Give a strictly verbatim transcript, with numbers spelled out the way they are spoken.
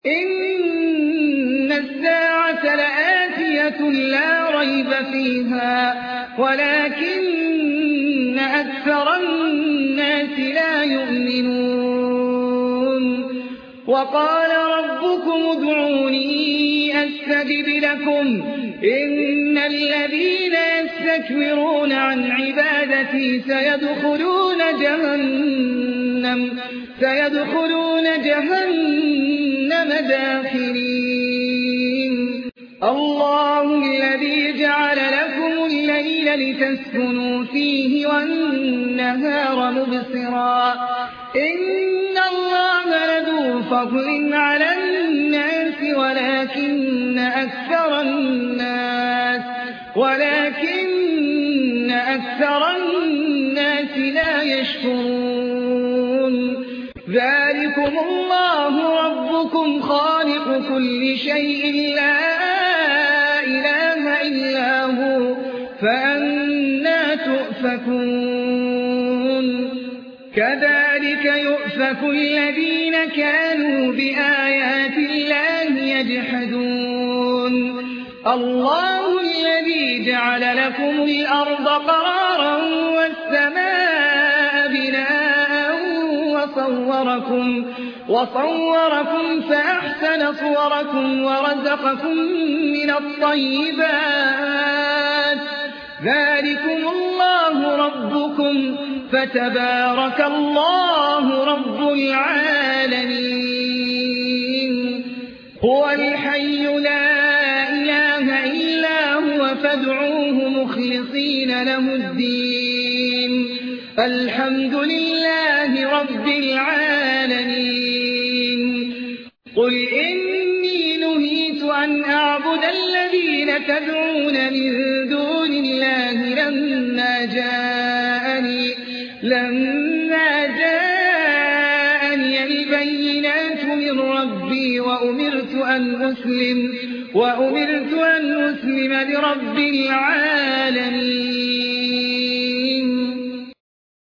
إن الساعة لآتية لا ريب فيها ولكن أكثر الناس لا يؤمنون وقال ربكم ادعوني أستجب لكم إن الذين يستكبرون عن عبادتي سيدخلون جهنم سيدخلون جهنم داخرين الله الذي جعل لكم الليل لتسكنوا فيه والنهار مبصرا إن الله لذو فضل على الناس ولكن أكثر الناس ولكن أكثر الناس لا يشكرون ذلكم الله ربكم خالق كل شيء لا إله إلا هو فأنى تؤفكون كذلك يؤفك الذين كانوا بآيات الله يجحدون الله الذي جعل لكم الأرض قرارا والسماء بناء وصوركم, وصوركم فأحسن صوركم ورزقكم من الطيبات ذلكم الله ربكم فتبارك الله رب العالمين هو الحي لا إله إلا هو فادعوه مخلصين له الدين الحمد لله رب العالمين قل إني نهيت أن أعبد الذين تدعون من دون الله لما جاءني لما جاءني البينات من ربي وأمرت أن أسلم وأمرت أن أسلم لرب العالمين